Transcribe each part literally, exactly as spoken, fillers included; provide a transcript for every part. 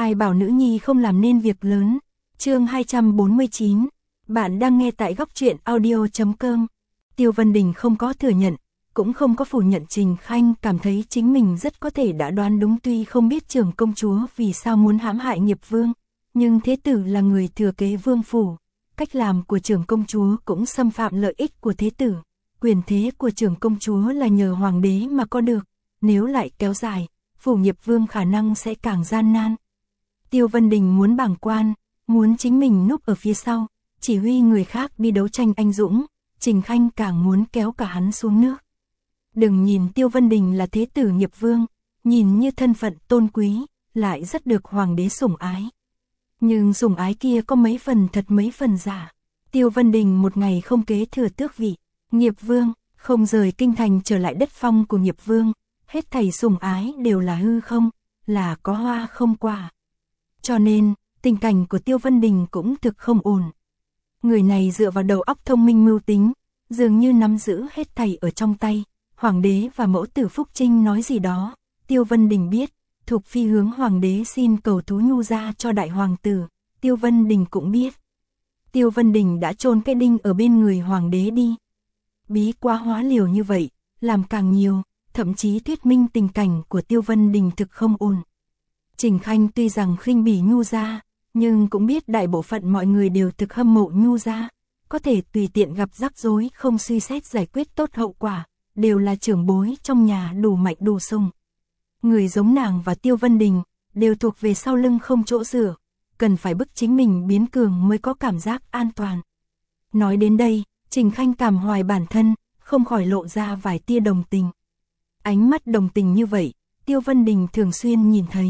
Ai bảo nữ nhi không làm nên việc lớn. Chương hai trăm bốn mươi chín. Bạn đang nghe tại góc truyện audio chấm com. Tiêu Vân Đình không có thừa nhận, cũng không có phủ nhận Trình Khanh cảm thấy chính mình rất có thể đã đoán đúng, tuy không biết trưởng công chúa vì sao muốn hãm hại Nghiệp Vương, nhưng thế tử là người thừa kế vương phủ, cách làm của trưởng công chúa cũng xâm phạm lợi ích của thế tử, quyền thế của trưởng công chúa là nhờ hoàng đế mà có được, nếu lại kéo dài, phủ Nghiệp Vương khả năng sẽ càng gian nan. Tiêu Vân Đình muốn bàng quan, muốn chính mình núp ở phía sau, chỉ huy người khác đi đấu tranh anh dũng, Trình Khanh càng muốn kéo cả hắn xuống nước. Đừng nhìn Tiêu Vân Đình là thế tử Nghiệp Vương, nhìn như thân phận tôn quý, lại rất được hoàng đế sủng ái. Nhưng sủng ái kia có mấy phần thật mấy phần giả. Tiêu Vân Đình một ngày không kế thừa tước vị, Nghiệp Vương, không rời kinh thành trở lại đất phong của Nghiệp Vương, hết thảy sủng ái đều là hư không, là có hoa không quả. Cho nên, tình cảnh của Tiêu Vân Đình cũng thực không ổn. Người này dựa vào đầu óc thông minh mưu tính, dường như nắm giữ hết thảy ở trong tay. Hoàng đế và mẫu tử Phúc Trinh nói gì đó, Tiêu Vân Đình biết, Thục Phi hướng hoàng đế xin cầu thú nhu ra cho đại hoàng tử, Tiêu Vân Đình cũng biết. Tiêu Vân Đình đã chôn cái đinh ở bên người hoàng đế đi. Bí quá hóa liều như vậy, làm càng nhiều, thậm chí thuyết minh tình cảnh của Tiêu Vân Đình thực không ổn. Trình Khanh tuy rằng khinh bỉ nhu gia, nhưng cũng biết đại bộ phận mọi người đều thực hâm mộ nhu gia, có thể tùy tiện gặp rắc rối không suy xét giải quyết tốt hậu quả, đều là trưởng bối trong nhà đủ mạnh đủ sung. Người giống nàng và Tiêu Vân Đình, đều thuộc về sau lưng không chỗ dựa, cần phải bức chính mình biến cường mới có cảm giác an toàn. Nói đến đây, Trình Khanh cảm hoài bản thân, không khỏi lộ ra vài tia đồng tình. Ánh mắt đồng tình như vậy, Tiêu Vân Đình thường xuyên nhìn thấy.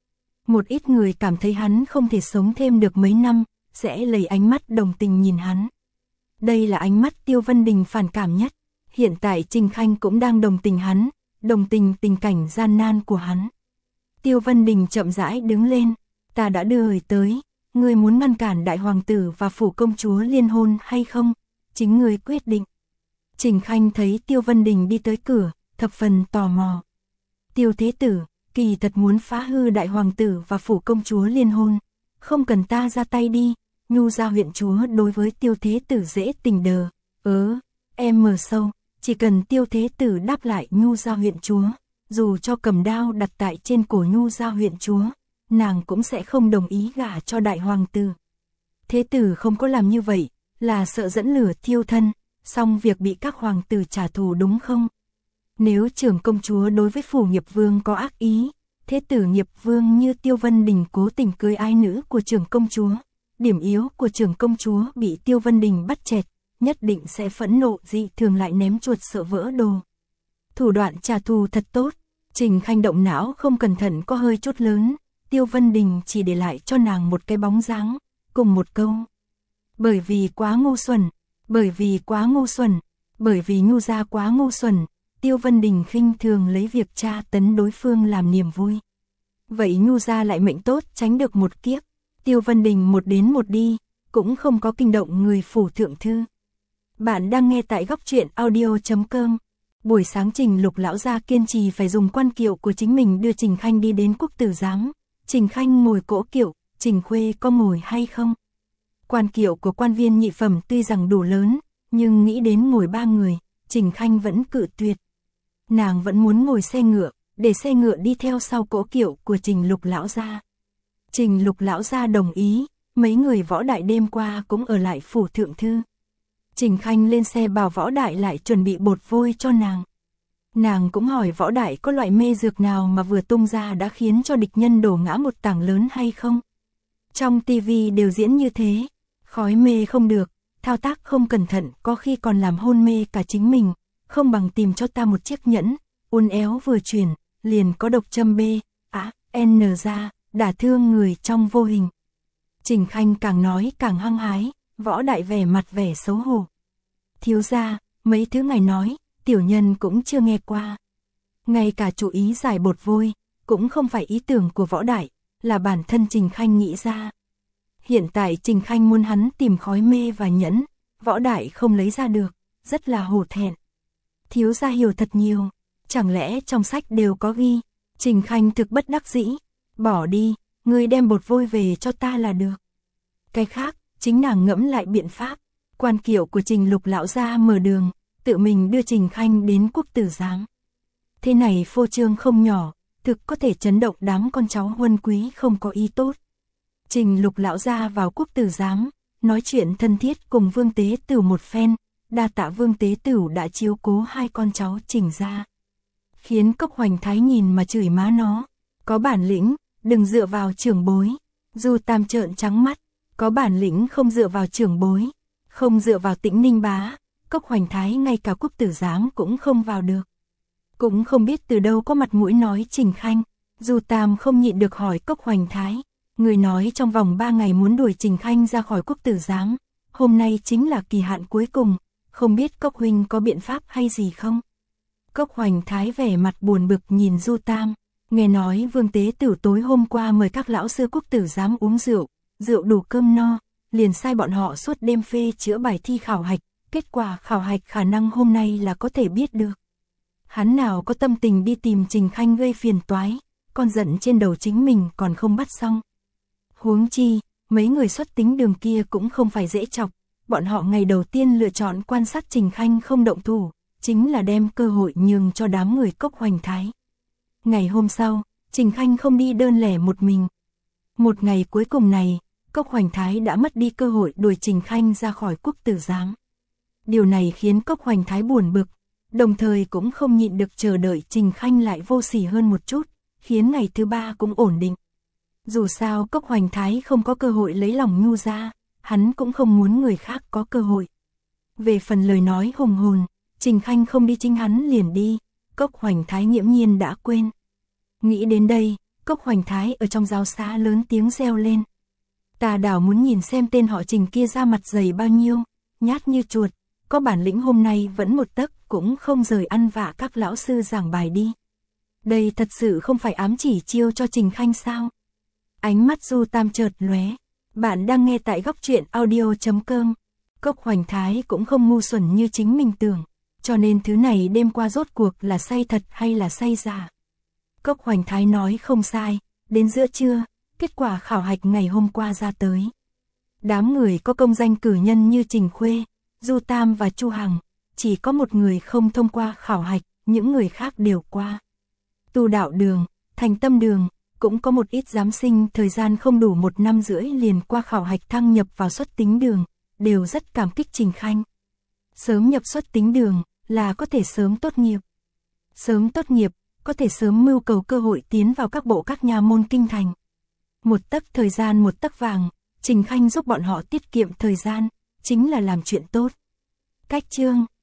Một ít người cảm thấy hắn không thể sống thêm được mấy năm, sẽ lấy ánh mắt đồng tình nhìn hắn. Đây là ánh mắt Tiêu Vân Đình phản cảm nhất. Hiện tại Trình Khanh cũng đang đồng tình hắn, đồng tình tình cảnh gian nan của hắn. Tiêu Vân Đình chậm rãi đứng lên, ta đã đưa người tới, ngươi muốn ngăn cản đại hoàng tử và phủ công chúa liên hôn hay không? Chính ngươi quyết định. Trình Khanh thấy Tiêu Vân Đình đi tới cửa, thập phần tò mò. Tiêu thế tử, kỳ thật muốn phá hư đại hoàng tử và phủ công chúa liên hôn, không cần ta ra tay đi, nhu gia huyện chúa đối với Tiêu thế tử dễ tình đờ, ớ, em mờ sâu. Chỉ cần Tiêu thế tử đáp lại nhu gia huyện chúa, dù cho cầm đao đặt tại trên cổ nhu gia huyện chúa, nàng cũng sẽ không đồng ý gả cho đại hoàng tử. Thế tử không có làm như vậy, là sợ dẫn lửa thiêu thân, xong việc bị các hoàng tử trả thù đúng không? Nếu trưởng công chúa đối với phủ Nghiệp Vương có ác ý, thế tử Nghiệp Vương như Tiêu Vân Đình cố tình cưới ái nữ của trưởng công chúa, điểm yếu của trưởng công chúa bị Tiêu Vân Đình bắt chẹt, nhất định sẽ phẫn nộ dị thường lại ném chuột sợ vỡ đồ. Thủ đoạn trả thù thật tốt, Trình Khanh động não không cẩn thận có hơi chút lớn, Tiêu Vân Đình chỉ để lại cho nàng một cái bóng dáng, cùng một câu. Bởi vì quá ngu xuẩn, bởi vì quá ngu xuẩn, bởi vì nhu gia quá ngu xuẩn, Tiêu Vân Đình khinh thường lấy việc tra tấn đối phương làm niềm vui. Vậy nhu gia lại mệnh tốt tránh được một kiếp, Tiêu Vân Đình một đến một đi, cũng không có kinh động người phủ thượng thư. Bạn đang nghe tại góc truyện audio chấm com. Buổi sáng Trình Lục lão gia kiên trì phải dùng quan kiệu của chính mình đưa Trình Khanh đi đến quốc tử giám. Trình Khanh ngồi cỗ kiệu, Trình Khuê có ngồi hay không? Quan kiệu của quan viên nhị phẩm tuy rằng đủ lớn, nhưng nghĩ đến ngồi ba người, Trình Khanh vẫn cự tuyệt. Nàng vẫn muốn ngồi xe ngựa, để xe ngựa đi theo sau cỗ kiệu của Trình Lục lão gia. Trình Lục lão gia đồng ý, mấy người võ đại đêm qua cũng ở lại phủ thượng thư. Trình Khanh lên xe bảo võ đại lại chuẩn bị bột vôi cho nàng. Nàng cũng hỏi võ đại có loại mê dược nào mà vừa tung ra đã khiến cho địch nhân đổ ngã một tảng lớn hay không. Trong tivi đều diễn như thế, khói mê không được, thao tác không cẩn thận có khi còn làm hôn mê cả chính mình, không bằng tìm cho ta một chiếc nhẫn, uốn éo vừa chuyển, liền có độc châm B, A, N ra, đả thương người trong vô hình. Trình Khanh càng nói càng hăng hái. Võ đại vẻ mặt vẻ xấu hổ. Thiếu gia, mấy thứ ngài nói, tiểu nhân cũng chưa nghe qua. Ngay cả chủ ý giải bột vôi, cũng không phải ý tưởng của võ đại, là bản thân Trình Khanh nghĩ ra. Hiện tại Trình Khanh muốn hắn tìm khói mê và nhẫn, võ đại không lấy ra được, rất là hổ thẹn. Thiếu gia hiểu thật nhiều, chẳng lẽ trong sách đều có ghi? Trình Khanh thực bất đắc dĩ, bỏ đi, ngươi đem bột vôi về cho ta là được. Cái khác, chính nàng ngẫm lại biện pháp. Quan kiệu của Trình Lục lão gia mở đường, tự mình đưa Trình Khanh đến quốc tử giám. Thế này phô trương không nhỏ, thực có thể chấn động đám con cháu huân quý không có ý tốt. Trình Lục lão gia vào quốc tử giám, nói chuyện thân thiết cùng Vương Tế Tửu một phen, đa tạ Vương Tế Tửu đã chiếu cố hai con cháu Trình gia. Khiến Cốc Hoành Thái nhìn mà chửi má nó, có bản lĩnh, đừng dựa vào trưởng bối. Du Tam trợn trắng mắt, có bản lĩnh không dựa vào trưởng bối, không dựa vào Tĩnh Ninh bá, Cốc Hoành Thái ngay cả quốc tử giám cũng không vào được. Cũng không biết từ đâu có mặt mũi nói Trình Khanh, Du Tam không nhịn được hỏi Cốc Hoành Thái, người nói trong vòng ba ngày muốn đuổi Trình Khanh ra khỏi quốc tử giám, hôm nay chính là kỳ hạn cuối cùng, không biết Cốc huynh có biện pháp hay gì không? Cốc Hoành Thái vẻ mặt buồn bực nhìn Du Tam, nghe nói Vương Tế Tửu tối hôm qua mời các lão sư quốc tử giám uống rượu, rượu đủ cơm no, liền sai bọn họ suốt đêm phê chữa bài thi khảo hạch, kết quả khảo hạch khả năng hôm nay là có thể biết được. Hắn nào có tâm tình đi tìm Trình Khanh gây phiền toái, con giận trên đầu chính mình còn không bắt xong. Huống chi, mấy người xuất tính đường kia cũng không phải dễ chọc, bọn họ ngày đầu tiên lựa chọn quan sát Trình Khanh không động thủ, chính là đem cơ hội nhường cho đám người Cốc Hoành Thái. Ngày hôm sau, Trình Khanh không đi đơn lẻ một mình. Một ngày cuối cùng này, Cốc Hoành Thái đã mất đi cơ hội đuổi Trình Khanh ra khỏi quốc tử giám. Điều này khiến Cốc Hoành Thái buồn bực, đồng thời cũng không nhịn được chờ đợi Trình Khanh lại vô sỉ hơn một chút, khiến ngày thứ ba cũng ổn định. Dù sao Cốc Hoành Thái không có cơ hội lấy lòng Nhu ra, hắn cũng không muốn người khác có cơ hội. Về phần lời nói hùng hồn, Trình Khanh không đi chính hắn liền đi, Cốc Hoành Thái nghiễm nhiên đã quên. Nghĩ đến đây, Cốc Hoành Thái ở trong giáo xá lớn tiếng reo lên. Ta đảo muốn nhìn xem tên họ Trình kia ra mặt dày bao nhiêu, nhát như chuột, có bản lĩnh hôm nay vẫn một tấc cũng không rời ăn vạ các lão sư giảng bài đi. Đây thật sự không phải ám chỉ chiêu cho Trình Khanh sao? Ánh mắt Du Tam chợt lóe. Bạn đang nghe tại góc truyện audio chấm com. Cốc Hoành Thái cũng không ngu xuẩn như chính mình tưởng, cho nên thứ này đêm qua rốt cuộc là say thật hay là say giả. Cốc Hoành Thái nói không sai, đến giữa trưa, kết quả khảo hạch ngày hôm qua ra tới. Đám người có công danh cử nhân như Trình Khuê, Du Tam và Chu Hằng, chỉ có một người không thông qua khảo hạch, những người khác đều qua. Tu Đạo Đường, Thành Tâm Đường, cũng có một ít giám sinh thời gian không đủ một năm rưỡi liền qua khảo hạch thăng nhập vào xuất tính đường, đều rất cảm kích Trình Khanh. Sớm nhập xuất tính đường là có thể sớm tốt nghiệp. Sớm tốt nghiệp, có thể sớm mưu cầu cơ hội tiến vào các bộ các nhà môn kinh thành. Một tấc thời gian một tấc vàng, Trình Khanh giúp bọn họ tiết kiệm thời gian, chính là làm chuyện tốt. Cách chương